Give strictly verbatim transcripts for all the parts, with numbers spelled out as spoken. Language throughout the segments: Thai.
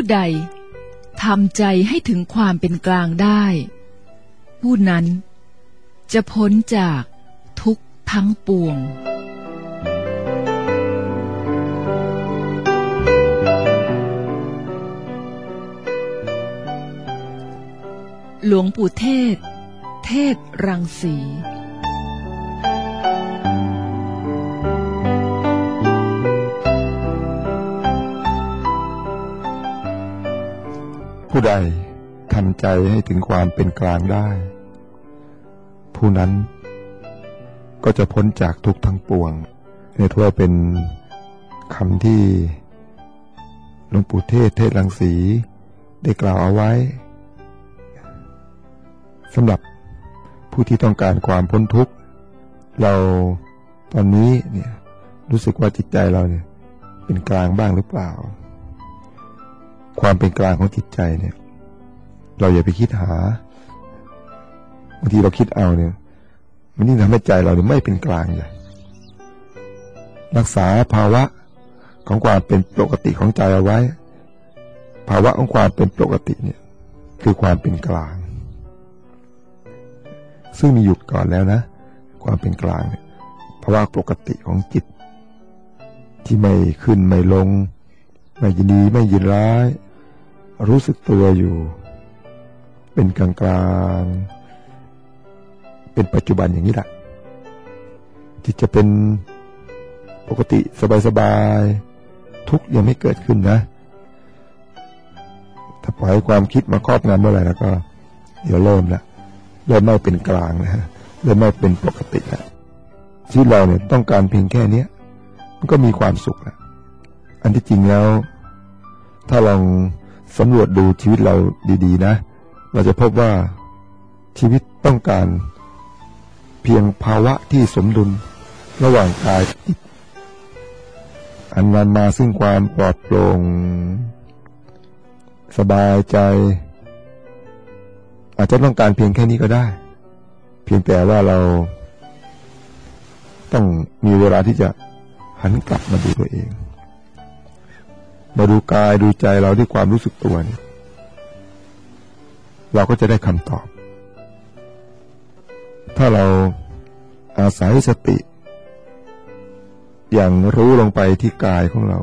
ใดทำใจให้ถึงความเป็นกลางได้ผู้นั้นจะพ้นจากทุกข์ทั้งปวงหลวงปู่เทศเทศรังสีผู้ใดทำใจให้ถึงความเป็นกลางได้ผู้นั้นก็จะพ้นจากทุกข์ทั้งปวงนี่ถือว่าเป็นคำที่หลวงปู่เทศเทศรังสีได้กล่าวเอาไว้สำหรับผู้ที่ต้องการความพ้นทุกข์เราตอนนี้เนี่ยรู้สึกว่าจิตใจเราเนี่ยเป็นกลางบ้างหรือเปล่าความเป็นกลางของจิตใจเนี่ยเราอย่าไปคิดหาบางทีเราคิดเอาเนี่ยมันยิ่งทำให้ใจเราเนี่ยไม่เป็นกลางใหญ่รักษาภาวะของความเป็นปกติของใจเอาไว้ภาวะของความเป็นปกติเนี่ยคือความเป็นกลางซึ่งมีอยู่ก่อนแล้วนะความเป็นกลางเนี่ยภาวะปกติของจิตที่ไม่ขึ้นไม่ลงไม่ยินดีไม่ยินร้ายรู้สึกตัวอยู่เป็นกลางกลางเป็นปัจจุบันอย่างนี้แหละจิตจะเป็นปกติสบายๆทุกข์ยังไม่เกิดขึ้นนะถ้าปล่อยให้ความคิดมาครอบงำเมื่อไหร่แล้วก็เดี๋ยวเริ่มละเริ่มไม่เป็นกลางนะฮะเริ่มไม่เป็นปกติแล้วชีวิตเราเนี่ยต้องการเพียงแค่นี้มันก็มีความสุขแล้วอันที่จริงแล้วถ้าลองสำรวจดูชีวิตเราดีๆนะเราจะพบว่าชีวิตต้องการเพียงภาวะที่สมดุลระหว่างกายจิตอันนำมาซึ่งความปลอดโปร่งสบายใจอาจจะต้องการเพียงแค่นี้ก็ได้เพียงแต่ว่าเราต้องมีเวลาที่จะหันกลับมาดูตัวเองมาดูกายดูใจเราด้วยความรู้สึกตัวนี่เราก็จะได้คำตอบถ้าเราอาศัยสติอย่างรู้ลงไปที่กายของเรา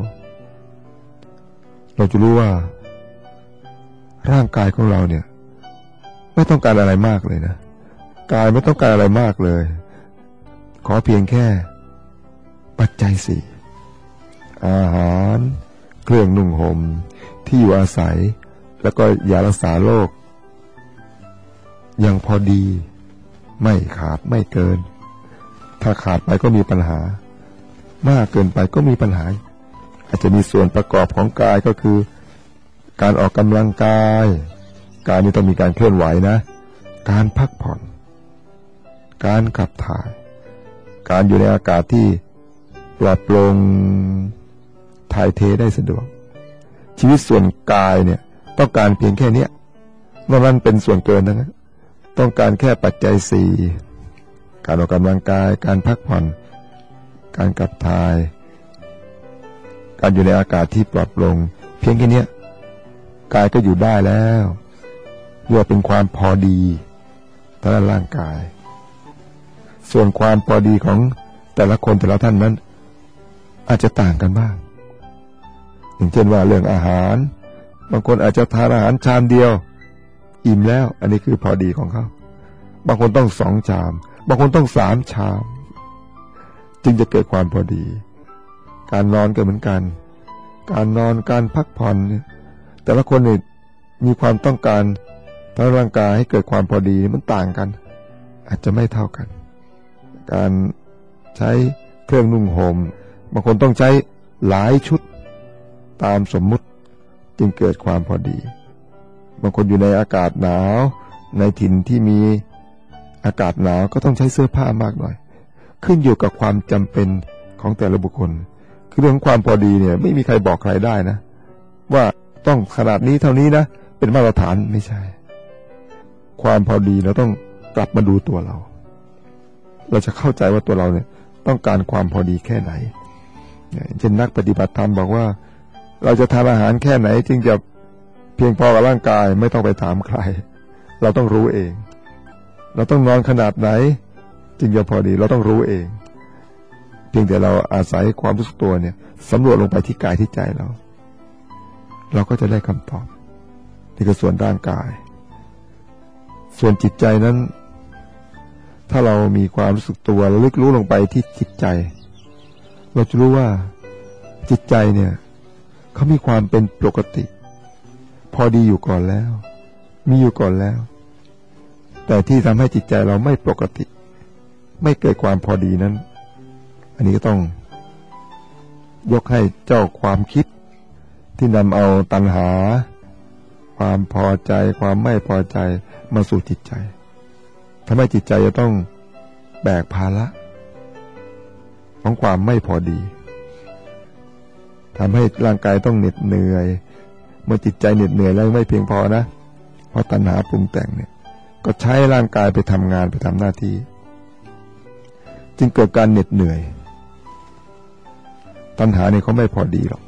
เราจะรู้ว่าร่างกายของเราเนี่ยไม่ต้องการอะไรมากเลยนะกายไม่ต้องการอะไรมากเลยขอเพียงแค่ปัจจัยสี่อาหารเครื่องนุ่งห่มที่อยู่อาศัยแล้วก็ยารักษาโรคยังพอดีไม่ขาดไม่เกินถ้าขาดไปก็มีปัญหามากเกินไปก็มีปัญหาอาจจะมีส่วนประกอบของกายก็คือการออกกำลังกายกายนี้ต้องมีการเคลื่อนไหวนะการพักผ่อนการขับถ่ายการอยู่ในอากาศที่ปลอดโปร่งถ่ายเทได้สะดวกชีวิตส่วนกายเนี่ยต้องการเพียงแค่นี้นอกนั้นเป็นส่วนเกินนะต้องการแค่ปัจจัยสี่การออกกำลังกายการพักผ่อนการขับถ่ายการอยู่ในอากาศที่ปลอดโปร่งเพียงแค่นี้กายก็อยู่ได้แล้วเรียกว่าเป็นความพอดีทางร่างกายส่วนความพอดีของแต่ละคนแต่ละท่านนั้นอาจจะต่างกันบ้างอย่างเช่นว่าเรื่องอาหารบางคนอาจจะทานอาหารชามเดียวอิ่มแล้วอันนี้คือพอดีของเขาบางคนต้องสองชามบางคนต้องสามชามจึงจะเกิดความพอดีการนอนก็เหมือนกันการนอนการพักผ่อนแต่ละคนเนี่ยมีความต้องการทางร่างกายให้เกิดความพอดีมันต่างกันอาจจะไม่เท่ากันการใช้เครื่องนุ่งห่มบางคนต้องใช้หลายชุดตามสมมุติจึงเกิดความพอดีบางคนอยู่ในอากาศหนาวในถิ่นที่มีอากาศหนาวก็ต้องใช้เสื้อผ้ามากหน่อยขึ้นอยู่กับความจำเป็นของแต่ละบุคคลคือเรื่องความพอดีเนี่ยไม่มีใครบอกใครได้นะว่าต้องขนาดนี้เท่านี้นะเป็นมาตรฐานไม่ใช่ความพอดีเราต้องกลับมาดูตัวเราเราจะเข้าใจว่าตัวเราเนี่ยต้องการความพอดีแค่ไหนเช่นนักปฏิบัติธรรมบอกว่าเราจะทานอาหารแค่ไหนจึงจะเพียงพอกับร่างกายไม่ต้องไปถามใครเราต้องรู้เองเราต้องนอนขนาดไหนจึงจะพอดีเราต้องรู้เองเพียงแต่เราอาศัยความรู้สึกตัวเนี่ยสำรวจลงไปที่กายที่ใจเราเราก็จะได้คำตอบนี่คือส่วนร่างกายส่วนจิตใจนั้นถ้าเรามีความรู้สึกตัวระลึกรู้ลงไปที่จิตใจเราจะรู้ว่าจิตใจเนี่ยเขามีความเป็นปกติพอดีอยู่ก่อนแล้วมีอยู่ก่อนแล้วแต่ที่ทำให้จิตใจเราไม่ปกติไม่เกิดความพอดีนั้นอันนี้ก็ต้องยกให้เจ้าความคิดที่นำเอาตัณหาความพอใจความไม่พอใจมาสู่จิตใจทำให้จิตใจจะต้องแบกภาระของความไม่พอดีทำให้ร่างกายต้องเหน็ดเหนื่อยเมื่อจิตใจเหน็ดเหนื่อยแล้วไม่เพียงพอนะเพราะตัณหาปรุงแต่งเนี่ยก็ใช้ร่างกายไปทำงานไปทำหน้าที่จึงเกิดการเหน็ดเหนื่อยตัณหาเนี่ยเขาไม่พอดีหรอก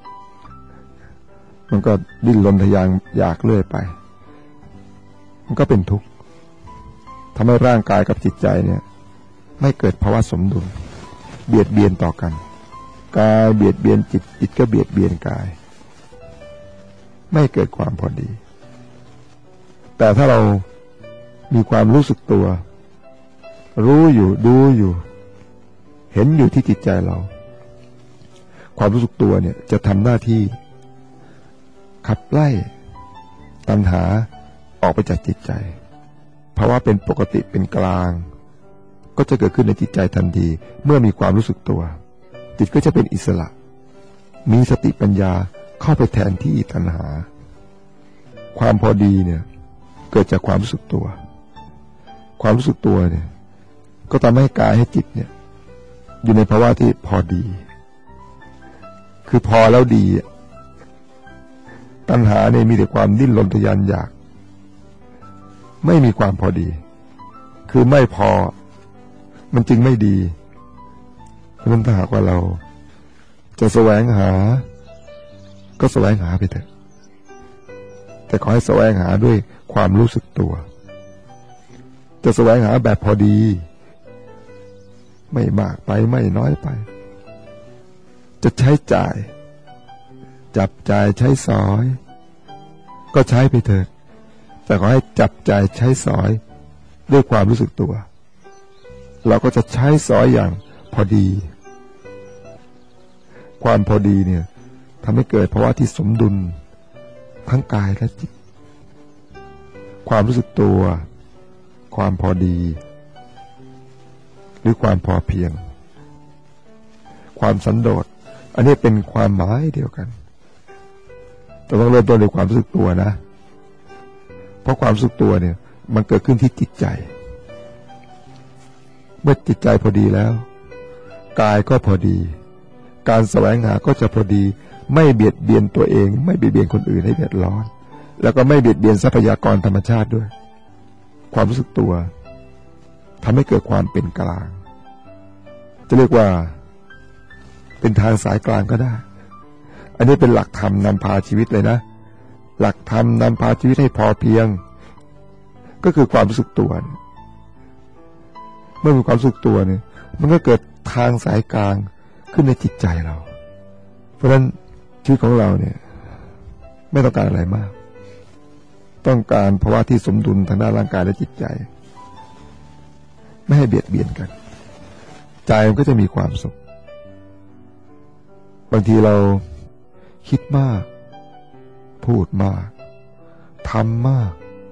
มันก็ดิ้นรนทะยานอยากเลื่อยไปมันก็เป็นทุกข์ทำให้ร่างกายกับจิตใจเนี่ยไม่เกิดภาวะสมดุลเบียดเบียนต่อกันกายเบียดเบียนจิตจิตก็เบียดเบียนกายไม่เกิดความพอดีแต่ถ้าเรามีความรู้สึกตัวรู้อยู่ดูอยู่เห็นอยู่ที่จิตใจเราความรู้สึกตัวเนี่ยจะทำหน้าที่ขับไล่ตัณหาออกไปจากจิตใจภาวะเป็นปกติเป็นกลางก็จะเกิดขึ้นในจิตใจทันทีเมื่อมีความรู้สึกตัวจิตก็จะเป็นอิสระมีสติปัญญาเข้าไปแทนที่ตัณหาความพอดีเนี่ยเกิดจากความรู้สึกตัวความรู้สึกตัวเนี่ยก็ทำให้กายให้จิตเนี่ยอยู่ในภาวะที่พอดีคือพอแล้วดีตัณหาเนี่ยมีแต่ความดิ้นรนทะยานอยากไม่มีความพอดีคือไม่พอมันจึงไม่ดีเพราะฉะนั้นถ้าหากว่าเราจะแสวงหาก็แสวงหาไปเถอะแต่ขอให้แสวงหาด้วยความรู้สึกตัวจะแสวงหาแบบพอดีไม่มากไปไม่น้อยไปจะใช้จ่ายจับจ่ายใช้สอยก็ใช้ไปเถิดแต่ขอให้จับจ่ายใช้สอยด้วยความรู้สึกตัวเราก็จะใช้สอยอย่างพอดีความพอดีเนี่ยทำให้เกิดภาวะที่สมดุลทั้งกายและจิตความรู้สึกตัวความพอดีหรือความพอเพียงความสันโดษอันนี้เป็นความหมายเดียวกันแต่ต้องเริ่มต้นด้วยความรู้สึกตัวนะเพราะความรู้สึกตัวเนี่ยมันเกิดขึ้นที่จิตใจเมื่อจิตใจพอดีแล้วกายก็พอดีการแสวงหาก็จะพอดีไม่เบียดเบียนตัวเองไม่เบียดเบียนคนอื่นให้เดือดร้อนแล้วก็ไม่เบียดเบียนทรัพยากรธรรมชาติด้วยความรู้สึกตัวทำให้เกิดความเป็นกลางจะเรียกว่าเป็นทางสายกลางก็ได้อันนี้เป็นหลักธรรมนำพาชีวิตเลยนะหลักธรรมนำพาชีวิตให้พอเพียงก็คือความรู้สึกตัวเมื่อมีความรู้สึกตัวเนี่ยมันก็เกิดทางสายกลางขึ้นในจิตใจเราเพราะฉะนั้นชีวิตของเราเนี่ยไม่ต้องการอะไรมากต้องการภาวะที่สมดุลทางด้านร่างกายและจิตใจไม่ให้เบียดเบียนกันใจมันก็จะมีความสุขบางทีเราคิดมากพูดมากทำมาก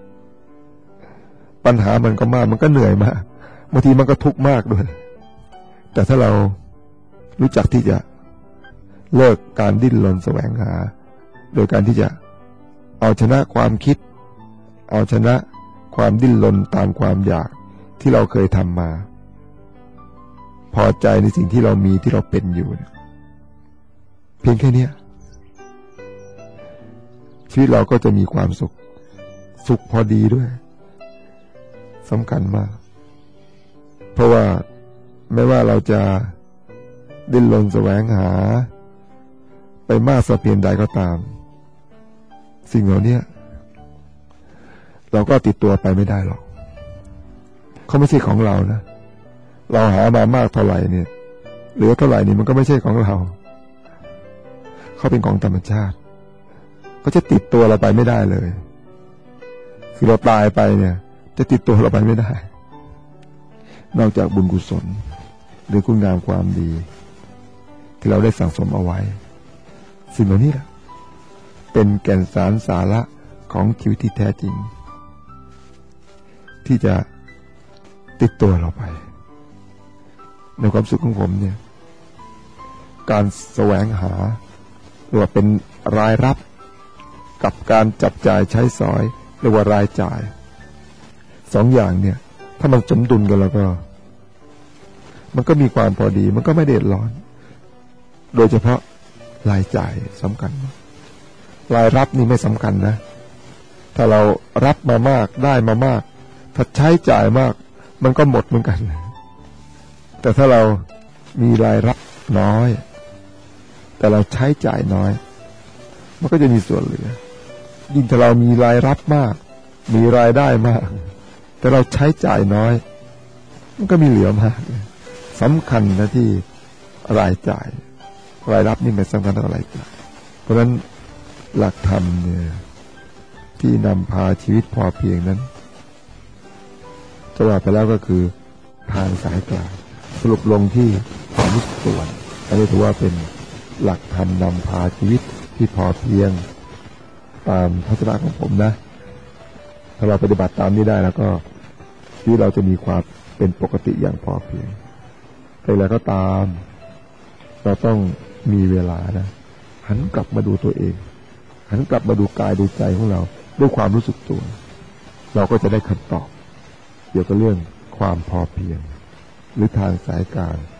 ปัญหามันก็มากมันก็เหนื่อยมากบางทีมันก็ทุกข์มากด้วยแต่ถ้าเรารู้จักที่จะเลิกการดิ้นรนแสวงหาโดยการที่จะเอาชนะความคิดเอาชนะความดิ้นรนตามความอยากที่เราเคยทำมาพอใจในสิ่งที่เรามีที่เราเป็นอยู่เพียงแค่นี้ชีวิตเราก็จะมีความสุขสุขพอดีด้วยสำคัญมากเพราะว่าไม่ว่าเราจะดิ้นรนแสวงหาไปมากสักเพียงใดก็ตามสิ่งเหล่านี้เราก็ติดตัวไปไม่ได้หรอกเขาไม่ใช่ของเรานะเราหามามากเท่าไหร่เนี่ยเหลือเท่าไหร่นี่มันก็ไม่ใช่ของเราเขาเป็นของธรรมชาติเขาจะติดตัวเราไปไม่ได้เลยคือเราตายไปเนี่ยจะติดตัวเราไปไม่ได้นอกจากบุญกุศลหรือคุณงามความดีที่เราได้สั่งสมเอาไว้สิ่งเหล่านี้แหละเป็นแก่นสารสาระของชีวิตที่แท้จริงที่จะติดตัวเราไปในความสุขของผมเนี่ยการแสวงหาหรือว่าเป็นรายรับกับการจับจ่ายใช้สอยหรือว่ารายจ่ายสองอย่างเนี่ยถ้ามันสมดุลกันแล้วก็มันก็มีความพอดีมันก็ไม่เดือดร้อนโดยเฉพาะรายจ่ายสำคัญรายรับนี่ไม่สำคัญนะถ้าเรารับมามากได้มามากถ้าใช้จ่ายมากมันก็หมดเหมือนกันแต่ถ้าเรามีรายรับน้อยแต่เราใช้จ่ายน้อยมันก็จะมีส่วนเหลือยิ่งถ้าเรามีรายรับมากมีรายได้มากแต่เราใช้จ่ายน้อยมันก็มีเหลือมากสำคัญนะที่รายจ่ายรายรับนี่มันสำคัญเท่าไหร่เพราะฉะนั้นหลักธรรมเนี่ยที่นำพาชีวิตพอเพียงนั้นจะว่าไปแล้วก็คือทางสายกลางสรุปลงที่ความรู้สึกตัวอันนี้ถือว่าเป็นหลักธรรมนำพาชีวิตที่พอเพียงตามทัศนะของผมนะถ้าเราปฏิบัติตามนี้ได้แล้วก็ชีวิตเราจะมีความเป็นปกติอย่างพอเพียงแต่แล้วก็ตามเราต้องมีเวลานะหันกลับมาดูตัวเองหันกลับมาดูกายดูใจของเราด้วยความรู้สึกตัวเราก็จะได้คำตอบเกี่ยวกับเรื่องความพอเพียงหรือทางสายกลาง